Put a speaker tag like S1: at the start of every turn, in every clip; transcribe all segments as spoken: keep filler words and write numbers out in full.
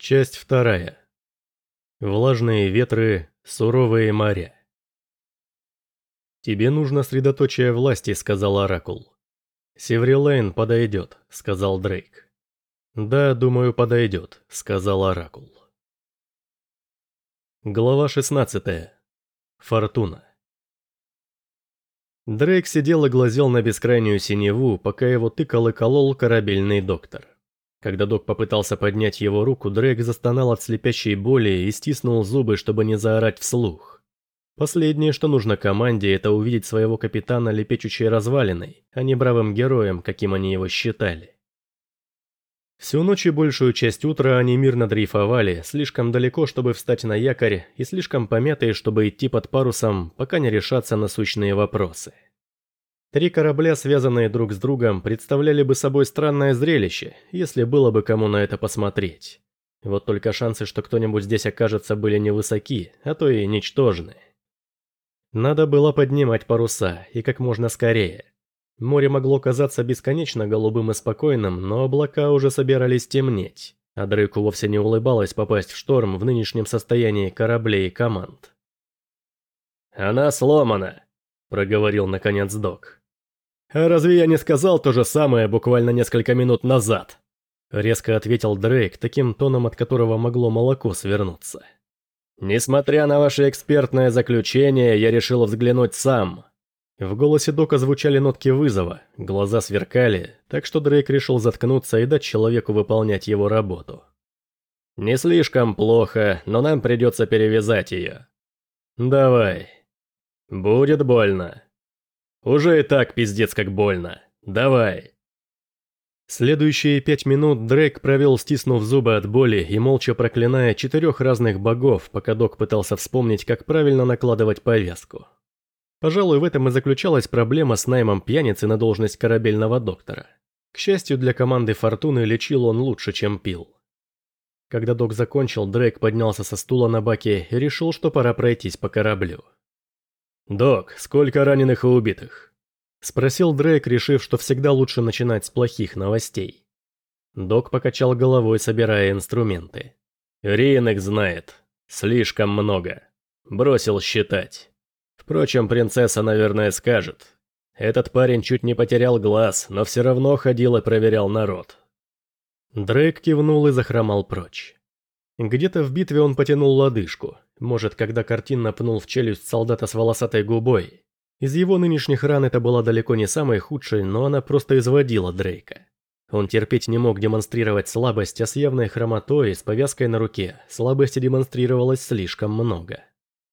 S1: Часть вторая. Влажные ветры, суровые моря. «Тебе нужно средоточие власти», — сказал Оракул. «Севрилейн подойдет», — сказал Дрейк. «Да, думаю, подойдет», — сказал Оракул. Глава шестнадцатая. Фортуна. Дрейк сидел и глазел на бескрайнюю синеву, пока его тыкал и колол корабельный доктор. Когда док попытался поднять его руку, Дрейк застонал от слепящей боли и стиснул зубы, чтобы не заорать вслух. Последнее, что нужно команде, это увидеть своего капитана лепечущей развалиной, а не бравым героем, каким они его считали. Всю ночь и большую часть утра они мирно дрейфовали, слишком далеко, чтобы встать на якорь, и слишком помятые, чтобы идти под парусом, пока не решатся насущные вопросы. Три корабля, связанные друг с другом, представляли бы собой странное зрелище, если было бы кому на это посмотреть. Вот только шансы, что кто-нибудь здесь окажется, были невысоки, а то и ничтожны. Надо было поднимать паруса, и как можно скорее. Море могло казаться бесконечно голубым и спокойным, но облака уже собирались темнеть, а Дрейку вовсе не улыбалось попасть в шторм в нынешнем состоянии кораблей и команд. «Она сломана», — проговорил наконец док. «А разве я не сказал то же самое буквально несколько минут назад?» Резко ответил Дрейк, таким тоном, от которого могло молоко свернуться. «Несмотря на ваше экспертное заключение, я решил взглянуть сам». В голосе дока звучали нотки вызова, глаза сверкали, так что Дрейк решил заткнуться и дать человеку выполнять его работу. «Не слишком плохо, но нам придется перевязать ее». «Давай». «Будет больно». «Уже и так пиздец как больно. Давай». Следующие пять минут Дрейк провел, стиснув зубы от боли и молча проклиная четырех разных богов, пока док пытался вспомнить, как правильно накладывать повязку. Пожалуй, в этом и заключалась проблема с наймом пьяницы на должность корабельного доктора. К счастью для команды Фортуны, лечил он лучше, чем пил. Когда док закончил, Дрейк поднялся со стула на баке и решил, что пора пройтись по кораблю. «Док, сколько раненых и убитых?» — спросил Дрейк, решив, что всегда лучше начинать с плохих новостей. Док покачал головой, собирая инструменты. «Риен их знает. Слишком много. Бросил считать. Впрочем, принцесса, наверное, скажет. Этот парень чуть не потерял глаз, но все равно ходил и проверял народ». Дрейк кивнул и захромал прочь. Где-то в битве он потянул лодыжку, может, когда картинно пнул в челюсть солдата с волосатой губой. Из его нынешних ран это была далеко не самой худшей, но она просто изводила Дрейка. Он терпеть не мог демонстрировать слабость, а с явной хромотой, с повязкой на руке, слабости демонстрировалось слишком много.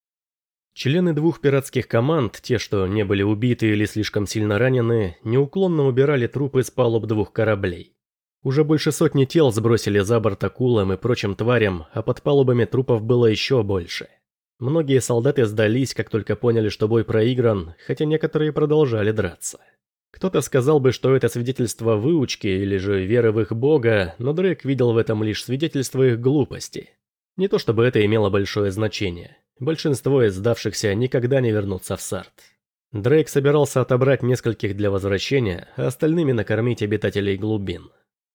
S1: Члены двух пиратских команд, те, что не были убиты или слишком сильно ранены, неуклонно убирали трупы с палуб двух кораблей. Уже больше сотни тел сбросили за борт акулам и прочим тварям, а под палубами трупов было еще больше. Многие солдаты сдались, как только поняли, что бой проигран, хотя некоторые продолжали драться. Кто-то сказал бы, что это свидетельство выучки или же веры в их бога, но Дрейк видел в этом лишь свидетельство их глупости. Не то чтобы это имело большое значение. Большинство из сдавшихся никогда не вернутся в Сарт. Дрейк собирался отобрать нескольких для возвращения, а остальными накормить обитателей глубин.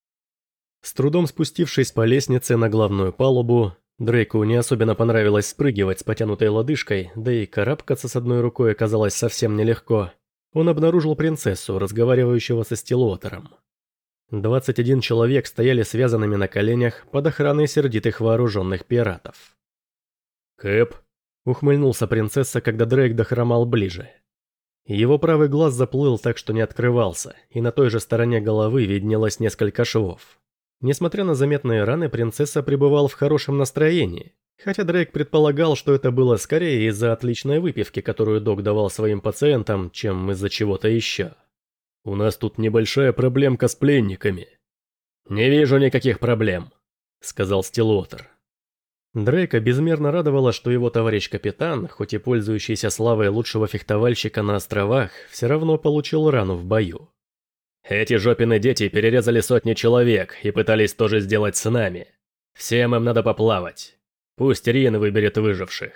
S1: С трудом спустившись по лестнице на главную палубу, Дрейку не особенно понравилось спрыгивать с потянутой лодыжкой, да и карабкаться с одной рукой оказалось совсем нелегко. Он обнаружил принцессу, разговаривающего со Стиллуотером. Двадцать один человек стояли связанными на коленях под охраной сердитых вооруженных пиратов. «Кэп», — ухмыльнулся принцесса, когда Дрейк дохромал ближе. Его правый глаз заплыл так, что не открывался, и на той же стороне головы виднелось несколько швов. Несмотря на заметные раны, принцесса пребывала в хорошем настроении, хотя Дрейк предполагал, что это было скорее из-за отличной выпивки, которую док давал своим пациентам, чем из-за чего-то еще. «У нас тут небольшая проблемка с пленниками». «Не вижу никаких проблем», — сказал Стиллуотер. Дрейка безмерно радовало, что его товарищ-капитан, хоть и пользующийся славой лучшего фехтовальщика на островах, все равно получил рану в бою. «Эти жопины дети перерезали сотни человек и пытались тоже сделать с нами. Всем им надо поплавать. Пусть Риен выберет выживших».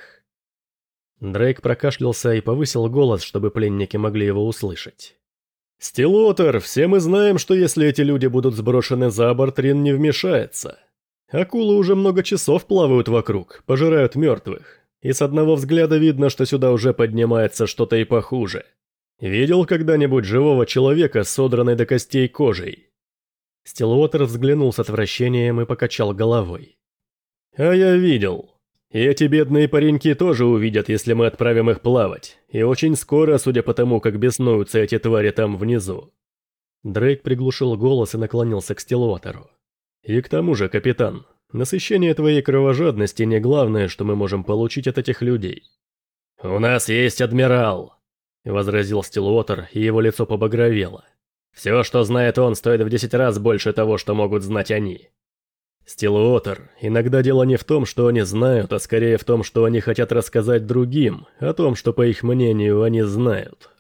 S1: Дрейк прокашлялся и повысил голос, чтобы пленники могли его услышать. «Стиллуотер, все мы знаем, что если эти люди будут сброшены за борт, Риен не вмешается. Акулы уже много часов плавают вокруг, пожирают мертвых. И с одного взгляда видно, что сюда уже поднимается что-то и похуже. Видел когда-нибудь живого человека с содранной до костей кожей?» Стиллуотер взглянул с отвращением и покачал головой. «А я видел. И эти бедные пареньки тоже увидят, если мы отправим их плавать. И очень скоро, судя по тому, как беснуются эти твари там внизу». Дрейк приглушил голос и наклонился к Стиллуотеру. «И к тому же, капитан, насыщение твоей кровожадности не главное, что мы можем получить от этих людей». «У нас есть адмирал», — возразил Стиллуотер, и его лицо побагровело. «Все, что знает он, стоит в десять раз больше того, что могут знать они». «Стиллуотер, иногда дело не в том, что они знают, а скорее в том, что они хотят рассказать другим, о том, что, по их мнению, они знают».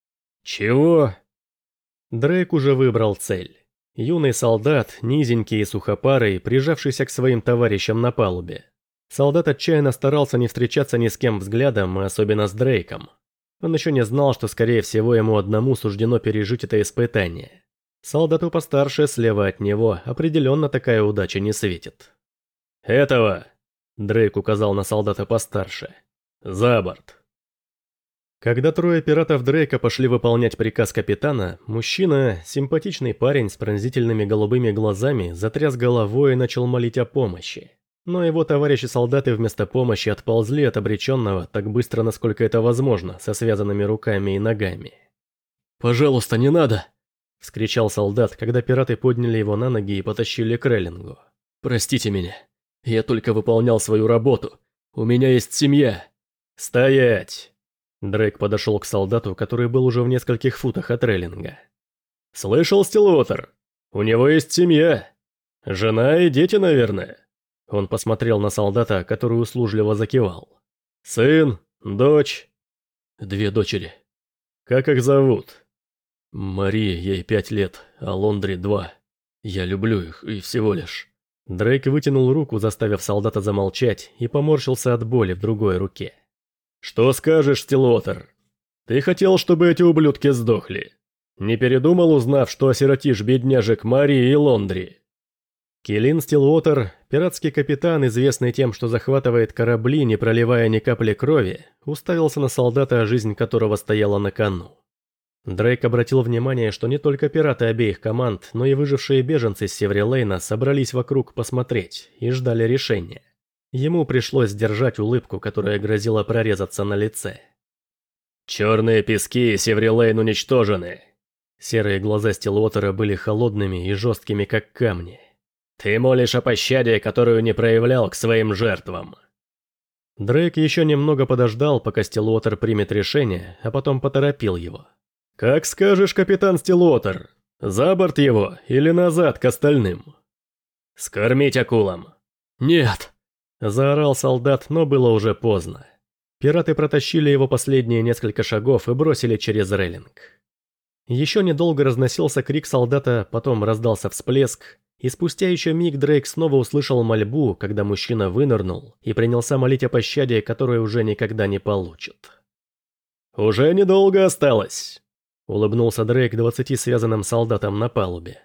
S1: «Чего?» Дрейк уже выбрал цель. Юный солдат, низенький и сухопарый, прижавшийся к своим товарищам на палубе. Солдат отчаянно старался не встречаться ни с кем взглядом, и особенно с Дрейком. Он еще не знал, что, скорее всего, ему одному суждено пережить это испытание. Солдату постарше слева от него определенно такая удача не светит. «Этого!» – Дрейк указал на солдата постарше. «За борт!» Когда трое пиратов Дрейка пошли выполнять приказ капитана, мужчина, симпатичный парень с пронзительными голубыми глазами, затряс головой и начал молить о помощи. Но его товарищи-солдаты вместо помощи отползли от обреченного так быстро, насколько это возможно, со связанными руками и ногами. «Пожалуйста, не надо!» – вскричал солдат, когда пираты подняли его на ноги и потащили к рейлингу. «Простите меня. Я только выполнял свою работу. У меня есть семья». «Стоять!» Дрейк подошел к солдату, который был уже в нескольких футах от рейлинга. «Слышал, Стиллуотер? У него есть семья. Жена и дети, наверное». Он посмотрел на солдата, который услужливо закивал. «Сын? Дочь?» «Две дочери». «Как их зовут?» «Мария, ей пять лет, а Лондри два. Я люблю их, и всего лишь». Дрейк вытянул руку, заставив солдата замолчать, и поморщился от боли в другой руке. «Что скажешь, Стиллуотер? Ты хотел, чтобы эти ублюдки сдохли? Не передумал, узнав, что осиротишь бедняжек Марии и Лондри?» Келин Стиллуотер, пиратский капитан, известный тем, что захватывает корабли, не проливая ни капли крови, уставился на солдата, жизнь которого стояла на кону. Дрейк обратил внимание, что не только пираты обеих команд, но и выжившие беженцы с Севрилейна собрались вокруг посмотреть и ждали решения. Ему пришлось сдержать улыбку, которая грозила прорезаться на лице. «Черные пески и Севрилейн уничтожены!» Серые глаза Стиллуотера были холодными и жесткими, как камни. «Ты молишь о пощаде, которую не проявлял к своим жертвам!» Дрейк еще немного подождал, пока Стиллуотер примет решение, а потом поторопил его. «Как скажешь, капитан Стиллуотер, за борт его или назад к остальным?» «Скормить акулам!» «Нет!» Заорал солдат, но было уже поздно. Пираты протащили его последние несколько шагов и бросили через рейлинг. Еще недолго разносился крик солдата, потом раздался всплеск, и спустя еще миг Дрейк снова услышал мольбу, когда мужчина вынырнул и принялся молить о пощаде, которую уже никогда не получит. «Уже недолго осталось», — улыбнулся Дрейк двадцати связанным солдатам на палубе.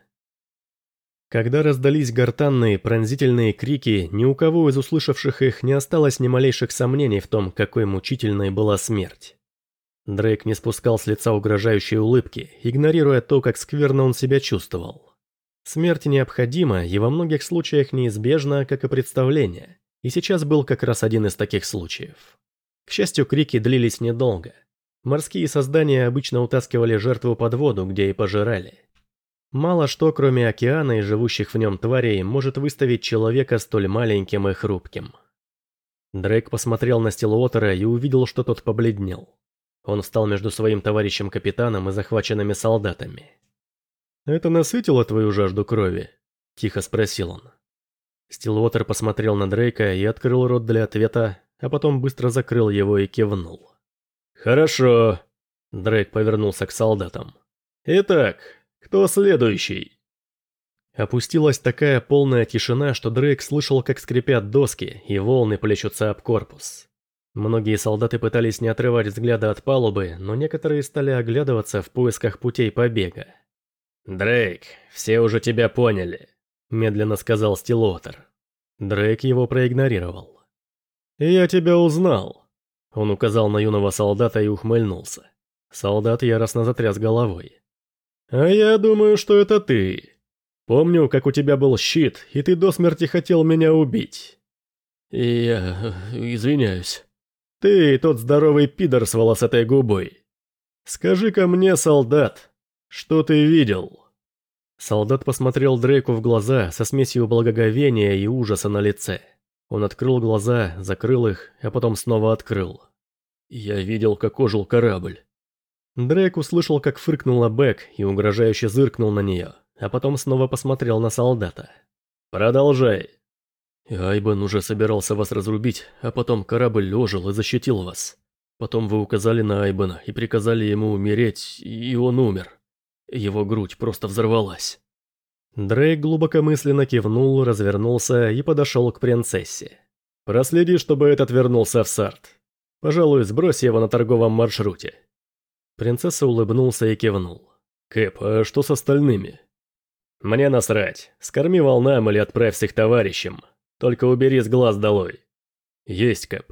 S1: Когда раздались гортанные пронзительные крики, ни у кого из услышавших их не осталось ни малейших сомнений в том, какой мучительной была смерть. Дрейк не спускал с лица угрожающей улыбки, игнорируя то, как скверно он себя чувствовал. Смерть необходима и во многих случаях неизбежна, как и представление, и сейчас был как раз один из таких случаев. К счастью, крики длились недолго. Морские создания обычно утаскивали жертву под воду, где и пожирали. Мало что, кроме океана и живущих в нем тварей, может выставить человека столь маленьким и хрупким. Дрейк посмотрел на Стиллуотера и увидел, что тот побледнел. Он встал между своим товарищем-капитаном и захваченными солдатами. «Это насытило твою жажду крови?» – тихо спросил он. Стиллуотер посмотрел на Дрейка и открыл рот для ответа, а потом быстро закрыл его и кивнул. «Хорошо», – Дрейк повернулся к солдатам. «Итак, кто следующий?» Опустилась такая полная тишина, что Дрейк слышал, как скрипят доски, и волны плещутся об корпус. Многие солдаты пытались не отрывать взгляда от палубы, но некоторые стали оглядываться в поисках путей побега. «Дрейк, все уже тебя поняли», – медленно сказал Стиллуотер. Дрейк его проигнорировал. «Я тебя узнал», — он указал на юного солдата и ухмыльнулся. Солдат яростно затряс головой. «А я думаю, что это ты. Помню, как у тебя был щит, и ты до смерти хотел меня убить». «Я... извиняюсь». «Ты тот здоровый пидор с волосатой губой. Скажи-ка мне, солдат, что ты видел?» Солдат посмотрел Дрейку в глаза со смесью благоговения и ужаса на лице. Он открыл глаза, закрыл их, а потом снова открыл. «Я видел, как ожил корабль». Дрейк услышал, как фыркнула Бэк и угрожающе зыркнул на нее, а потом снова посмотрел на солдата. «Продолжай». «Айбан уже собирался вас разрубить, а потом корабль ожил и защитил вас. Потом вы указали на Айбана и приказали ему умереть, и он умер. Его грудь просто взорвалась». Дрейк глубокомысленно кивнул, развернулся и подошел к принцессе. «Проследи, чтобы этот вернулся в Сарт. Пожалуй, сбрось его на торговом маршруте». Принцесса улыбнулся и кивнул. «Кэп, а что с остальными?» «Мне насрать. Скорми волнам или отправь с их товарищем. Только убери с глаз долой». «Есть, Кэп».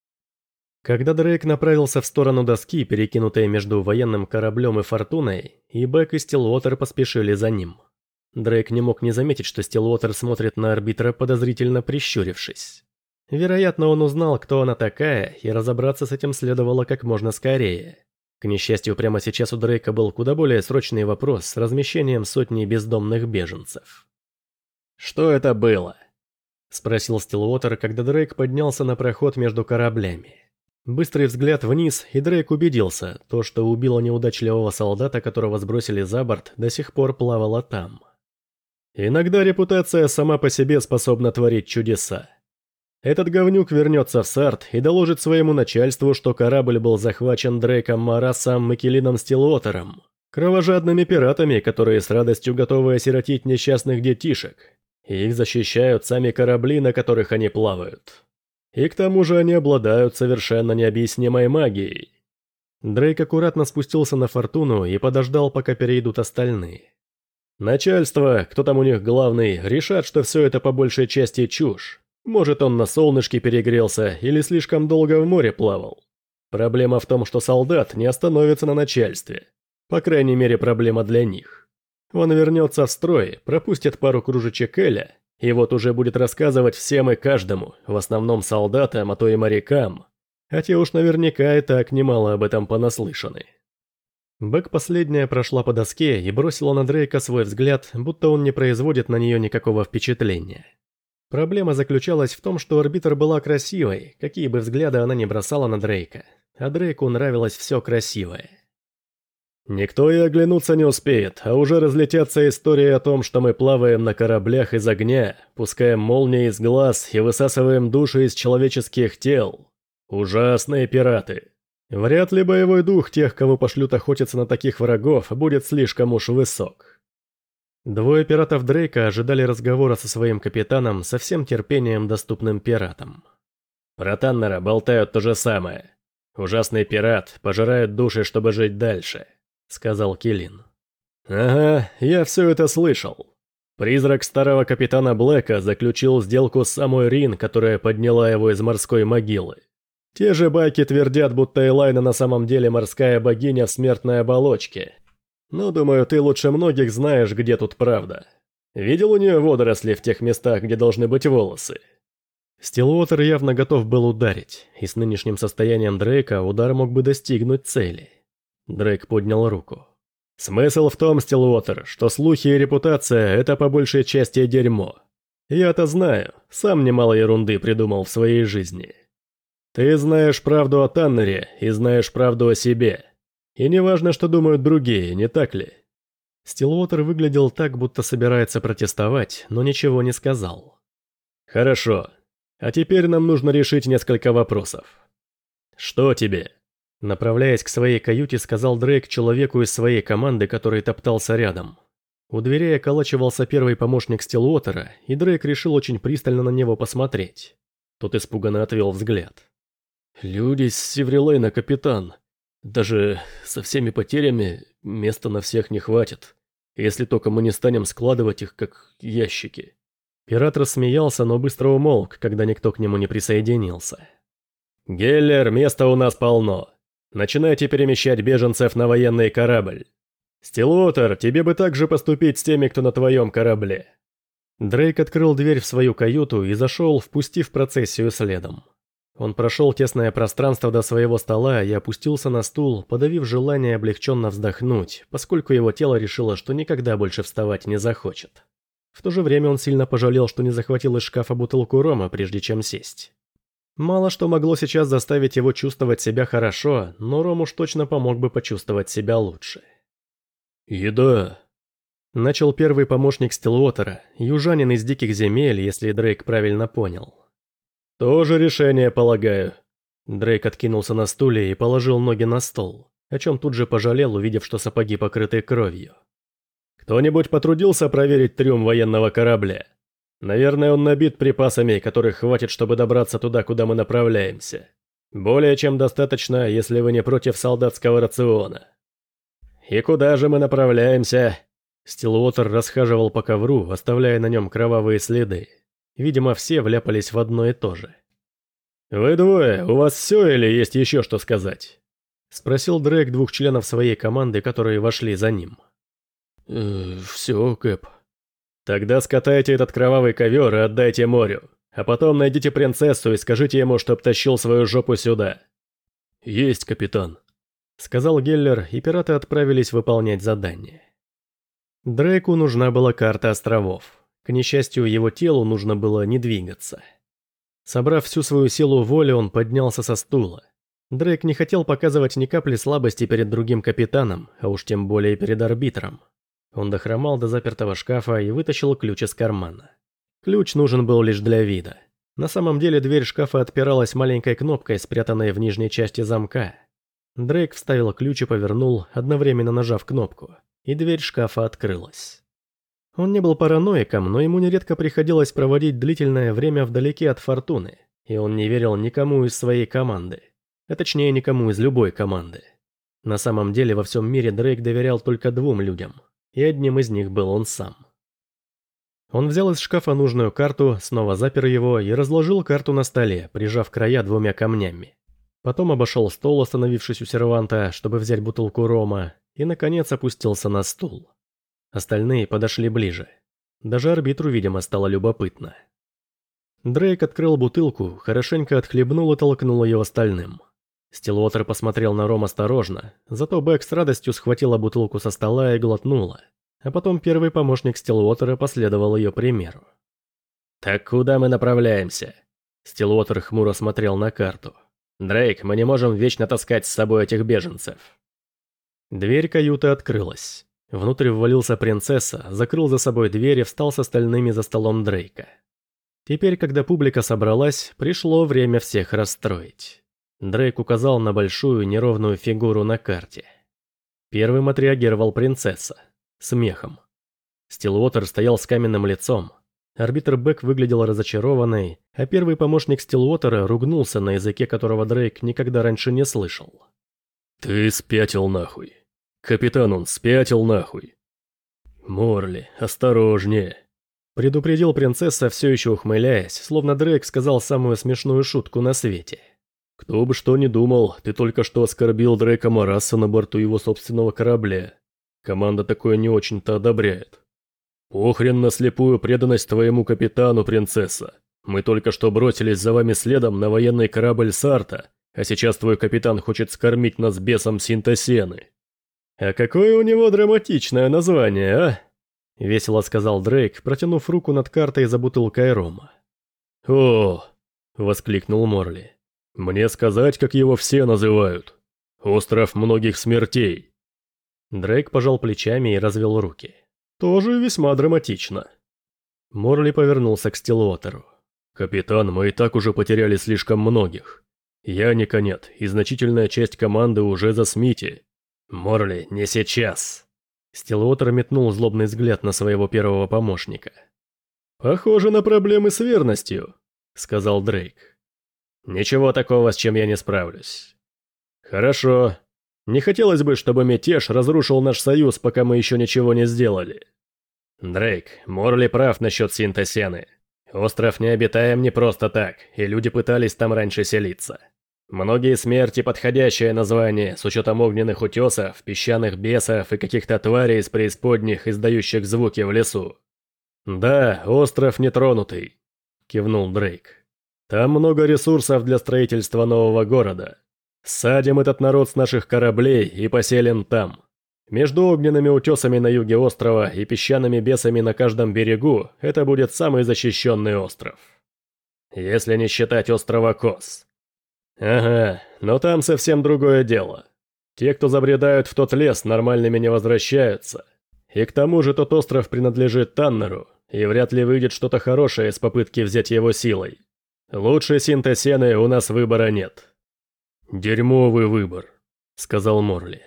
S1: Когда Дрейк направился в сторону доски, перекинутой между военным кораблем и Фортуной, и Бэк и Стиллуотер поспешили за ним. Дрейк не мог не заметить, что Стиллуотер смотрит на арбитра, подозрительно прищурившись. Вероятно, он узнал, кто она такая, и разобраться с этим следовало как можно скорее. К несчастью, прямо сейчас у Дрейка был куда более срочный вопрос с размещением сотни бездомных беженцев. «Что это было?» – спросил Стиллуотер, когда Дрейк поднялся на проход между кораблями. Быстрый взгляд вниз, и Дрейк убедился, то, что убило неудачливого солдата, которого сбросили за борт, до сих пор плавало там. Иногда репутация сама по себе способна творить чудеса. Этот говнюк вернется в Сарт и доложит своему начальству, что корабль был захвачен Дрейком Марасом и Келином Стиллуотером, кровожадными пиратами, которые с радостью готовы осиротить несчастных детишек. Их защищают сами корабли, на которых они плавают. И к тому же они обладают совершенно необъяснимой магией. Дрейк аккуратно спустился на Фортуну и подождал, пока перейдут остальные. Начальство, кто там у них главный, решат, что все это по большей части чушь. Может, он на солнышке перегрелся или слишком долго в море плавал. Проблема в том, что солдат не остановится на начальстве. По крайней мере, проблема для них. Он вернется в строй, пропустит пару кружечек Эля, и вот уже будет рассказывать всем и каждому, в основном солдатам, а то и морякам. А те уж наверняка и так немало об этом понаслышаны. Бэк последняя прошла по доске и бросила на Дрейка свой взгляд, будто он не производит на нее никакого впечатления. Проблема заключалась в том, что арбитр была красивой, какие бы взгляды она ни бросала на Дрейка, а Дрейку нравилось все красивое. Никто и оглянуться не успеет, а уже разлетятся истории о том, что мы плаваем на кораблях из огня, пускаем молнии из глаз и высасываем души из человеческих тел. Ужасные пираты. Вряд ли боевой дух тех, кого пошлют охотиться на таких врагов, будет слишком уж высок. Двое пиратов Дрейка ожидали разговора со своим капитаном со всем терпением, доступным пиратам. Про Таннера болтают то же самое. Ужасный пират пожирает души, чтобы жить дальше. — сказал Келин. «Ага, я все это слышал. Призрак старого капитана Блэка заключил сделку с самой Рин, которая подняла его из морской могилы. Те же байки твердят, будто Элайна на самом деле морская богиня в смертной оболочке. Но, думаю, ты лучше многих знаешь, где тут правда. Видел у нее водоросли в тех местах, где должны быть волосы?» Стиллуотер явно готов был ударить, и с нынешним состоянием Дрейка удар мог бы достигнуть цели. Дрейк поднял руку. «Смысл в том, Стиллуотер, что слухи и репутация – это по большей части дерьмо. Я-то знаю, сам немало ерунды придумал в своей жизни. Ты знаешь правду о Таннере и знаешь правду о себе. И не важно, что думают другие, не так ли?» Стиллуотер выглядел так, будто собирается протестовать, но ничего не сказал. «Хорошо. А теперь нам нужно решить несколько вопросов. Что тебе?» Направляясь к своей каюте, сказал Дрейк человеку из своей команды, который топтался рядом. У дверей околачивался первый помощник Стиллуотера, и Дрейк решил очень пристально на него посмотреть. Тот испуганно отвел взгляд. «Люди с Севрилейна, капитан. Даже со всеми потерями места на всех не хватит, если только мы не станем складывать их как ящики». Пират рассмеялся, но быстро умолк, когда никто к нему не присоединился. «Геллер, места у нас полно. Начинайте перемещать беженцев на военный корабль. Стиллуотер, тебе бы так же поступить с теми, кто на твоем корабле». Дрейк открыл дверь в свою каюту и зашел, впустив процессию следом. Он прошел тесное пространство до своего стола и опустился на стул, подавив желание облегченно вздохнуть, поскольку его тело решило, что никогда больше вставать не захочет. В то же время он сильно пожалел, что не захватил из шкафа бутылку рома, прежде чем сесть. Мало что могло сейчас заставить его чувствовать себя хорошо, но ром уж точно помог бы почувствовать себя лучше.
S2: «Еда!»
S1: Начал первый помощник Стиллуотера, южанин из диких земель, если Дрейк правильно понял.
S2: «Тоже решение, полагаю».
S1: Дрейк откинулся на стуле и положил ноги на стол, о чем тут же пожалел, увидев, что сапоги покрыты кровью.
S2: «Кто-нибудь потрудился проверить трюм военного корабля? Наверное, он набит припасами, которых хватит, чтобы добраться туда, куда мы направляемся. Более чем достаточно, если вы не против солдатского рациона». «И куда же мы направляемся?»
S1: Стиллуотер расхаживал по ковру, оставляя на нем кровавые следы. Видимо, все вляпались в одно и то же.
S2: «Вы двое, у вас все или есть еще что сказать?»
S1: Спросил Дрейк двух членов своей команды, которые вошли за ним.
S2: «Э, «Все, Кэп». «Тогда скатайте этот кровавый ковер и отдайте морю, а потом найдите принцессу и скажите ему, чтоб тащил свою жопу сюда».
S1: «Есть, капитан», — сказал Геллер, и пираты отправились выполнять задание. Дрейку нужна была карта островов. К несчастью, его телу нужно было не двигаться. Собрав всю свою силу воли, он поднялся со стула. Дрейк не хотел показывать ни капли слабости перед другим капитаном, а уж тем более перед арбитром. Он дохромал до запертого шкафа и вытащил ключ из кармана. Ключ нужен был лишь для вида. На самом деле дверь шкафа отпиралась маленькой кнопкой, спрятанной в нижней части замка. Дрейк вставил ключ и повернул, одновременно нажав кнопку, и дверь шкафа открылась. Он не был параноиком, но ему нередко приходилось проводить длительное время вдалеке от фортуны, и он не верил никому из своей команды, а точнее никому из любой команды. На самом деле во всем мире Дрейк доверял только двум людям, и одним из них был он сам. Он взял из шкафа нужную карту, снова запер его и разложил карту на столе, прижав края двумя камнями. Потом обошел стол, остановившись у серванта, чтобы взять бутылку рома, и, наконец, опустился на стул. Остальные подошли ближе. Даже арбитру, видимо, стало любопытно. Дрейк открыл бутылку, хорошенько отхлебнул и толкнул ее остальным. Стиллуотер посмотрел на ром осторожно, зато Бэк с радостью схватила бутылку со стола и глотнула, а потом первый помощник Стиллуотера последовал ее примеру.
S2: «Так куда мы направляемся?»
S1: Стиллуотер хмуро смотрел на карту.
S2: «Дрейк, мы не можем вечно таскать с собой этих беженцев».
S1: Дверь каюты открылась. Внутрь ввалился принцесса, закрыл за собой дверь и встал с остальными за столом Дрейка. Теперь, когда публика собралась, пришло время всех расстроить. Дрейк указал на большую неровную фигуру на карте. Первым отреагировал принцесса. Смехом. Стиллуотер стоял с каменным лицом. Арбитр Бэк выглядел разочарованной, а первый помощник Стиллуотера ругнулся на языке, которого Дрейк никогда раньше не слышал.
S2: «Ты спятил нахуй. Капитан, он спятил нахуй».
S1: «Морли, осторожнее», — предупредил принцесса, все еще ухмыляясь, словно Дрейк сказал самую смешную шутку на свете.
S2: «Кто бы что ни думал, ты только что оскорбил Дрейка Мараса на борту его собственного корабля. Команда такое не очень-то одобряет. Похрен на слепую преданность твоему капитану, принцесса. Мы только что бросились за вами следом на военный корабль Сарта, а сейчас твой капитан хочет скормить нас бесом Синтосены».
S1: «А какое у него драматичное название, а?» — весело сказал Дрейк, протянув руку над картой за бутылкой рома.
S2: «О!» — воскликнул Морли. «Мне сказать, как его все называют? Остров многих смертей».
S1: Дрейк пожал плечами и развел руки. «Тоже весьма драматично». Морли повернулся к Стиллуотеру.
S2: «Капитан, мы и так уже потеряли слишком многих. Яника нет, и значительная часть команды уже за Смити».
S1: «Морли, не сейчас!» Стиллуотер метнул злобный взгляд на своего первого помощника.
S2: «Похоже на проблемы с верностью», — сказал Дрейк.
S1: «Ничего такого, с чем я не справлюсь».
S2: «Хорошо. Не хотелось бы, чтобы мятеж разрушил наш союз, пока мы еще ничего не сделали».
S1: «Дрейк, Морли прав насчет Синтосены. Остров необитаем не просто так, и люди пытались там раньше селиться. Многие смерти — подходящее название, с учетом огненных утесов, песчаных бесов и каких-то тварей из преисподних, издающих звуки в лесу. «Да, остров нетронутый», — кивнул Дрейк. «Там много ресурсов для строительства нового города. Садим этот народ с наших кораблей и поселим там. Между огненными утесами на юге острова и песчаными бесами на каждом берегу это будет самый защищенный остров. Если не считать острова Кос. Ага, но там совсем другое дело. Те, кто забредают в тот лес, нормальными не возвращаются. И к тому же тот остров принадлежит Таннеру, и вряд ли выйдет что-то хорошее с попытки взять его силой. Лучше Синтесены у нас выбора нет». «Дерьмовый выбор», — сказал Морли.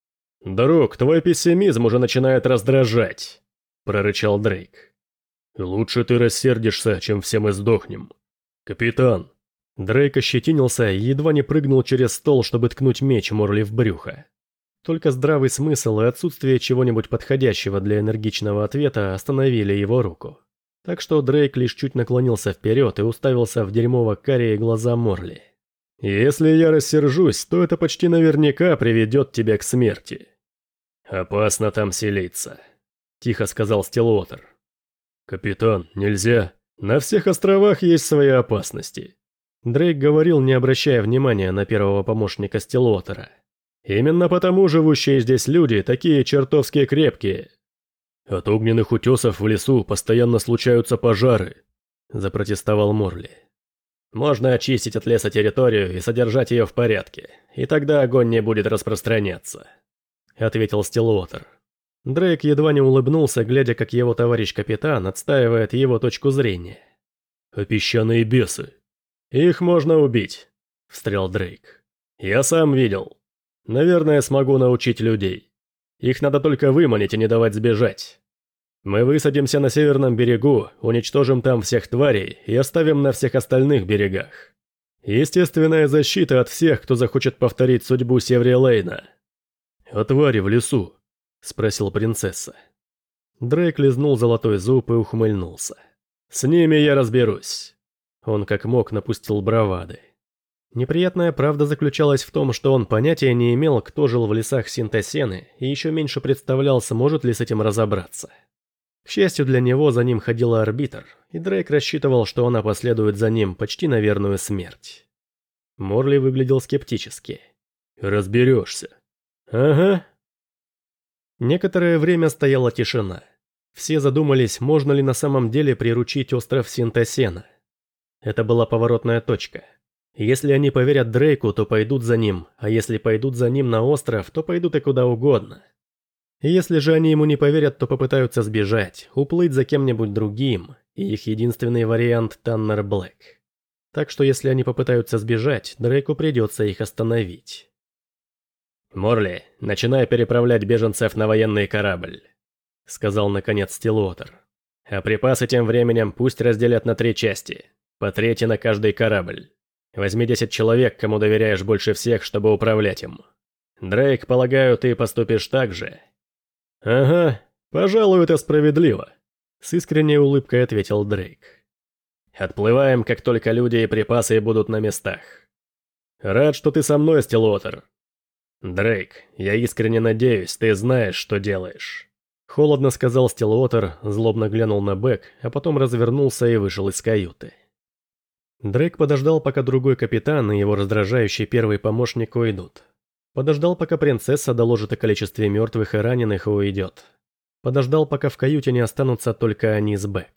S1: «Друг, твой пессимизм уже начинает раздражать», — прорычал Дрейк. «Лучше ты рассердишься, чем все мы сдохнем. Капитан». Дрейк ощетинился и едва не прыгнул через стол, чтобы ткнуть меч Морли в брюхо. Только здравый смысл и отсутствие чего-нибудь подходящего для энергичного ответа остановили его руку. Так что Дрейк лишь чуть наклонился вперед и уставился в дерьмово-карие глаза Морли. «Если я рассержусь, то это почти наверняка приведет тебя к смерти». «Опасно там селиться», — тихо сказал Стиллуотер. «Капитан, нельзя. На всех островах есть свои опасности». Дрейк говорил, не обращая внимания на первого помощника Стиллуотера. «Именно потому живущие здесь люди такие чертовски крепкие». «От огненных утесов в лесу постоянно случаются пожары», — запротестовал Морли. «Можно очистить от леса территорию и содержать ее в порядке, и тогда огонь не будет распространяться», — ответил Стиллуотер. Дрейк едва не улыбнулся, глядя, как его товарищ-капитан отстаивает его точку зрения. «А песчаные бесы?» «Их можно убить», — встрял Дрейк. «Я сам видел. Наверное, смогу научить людей. Их надо только выманить и не давать сбежать. Мы высадимся на северном берегу, уничтожим там всех тварей и оставим на всех остальных берегах. Естественная защита от всех, кто захочет повторить судьбу Севри Лейна». «А твари в лесу?» — спросил принцесса. Дрейк лизнул золотой зуб и ухмыльнулся. «С ними я разберусь». Он как мог напустил бравады. Неприятная правда заключалась в том, что он понятия не имел, кто жил в лесах Синтесены, и еще меньше представлял, сможет ли с этим разобраться. К счастью для него, за ним ходила арбитр, и Дрейк рассчитывал, что она последует за ним почти на верную смерть. Морли выглядел скептически. «Разберешься». «Ага». Некоторое время стояла тишина. Все задумались, можно ли на самом деле приручить остров Синтесена. Это была поворотная точка. Если они поверят Дрейку, то пойдут за ним, а если пойдут за ним на остров, то пойдут и куда угодно. Если же они ему не поверят, то попытаются сбежать, уплыть за кем-нибудь другим, и их единственный вариант — Таннер Блэк. Так что если они попытаются сбежать, Дрейку придется их остановить. «Морли, начинай переправлять беженцев на военный корабль», — сказал наконец Стиллуотер. «А припасы тем временем пусть разделят на три части, по трети на каждый корабль. Возьми десять человек, кому доверяешь больше всех, чтобы управлять им. Дрейк, полагаю, ты поступишь так же?» «Ага, пожалуй, это справедливо», — с искренней улыбкой ответил Дрейк. «Отплываем, как только люди и припасы будут на местах. Рад, что ты со мной, Стиллуотер. Дрейк, я искренне надеюсь, ты знаешь, что делаешь». Холодно сказал Стиллуотер, злобно глянул на Бэк, а потом развернулся и вышел из каюты. Дрейк подождал, пока другой капитан и его раздражающий первый помощник уйдут. Подождал, пока принцесса доложит о количестве мертвых и раненых и уйдет. Подождал, пока в каюте не останутся только они с Бэк.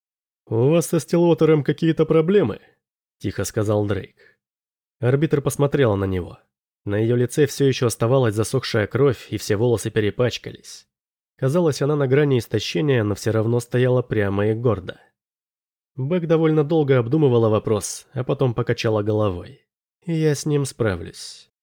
S1: «У вас со Стиллуотером какие-то проблемы?» – тихо сказал Дрейк. Арбитр посмотрела на него. На ее лице все еще оставалась засохшая кровь, и все волосы перепачкались. Казалось, она на грани истощения, но все равно стояла прямо и гордо. Бэк довольно долго обдумывала вопрос, а потом покачала головой. «Я с ним справлюсь».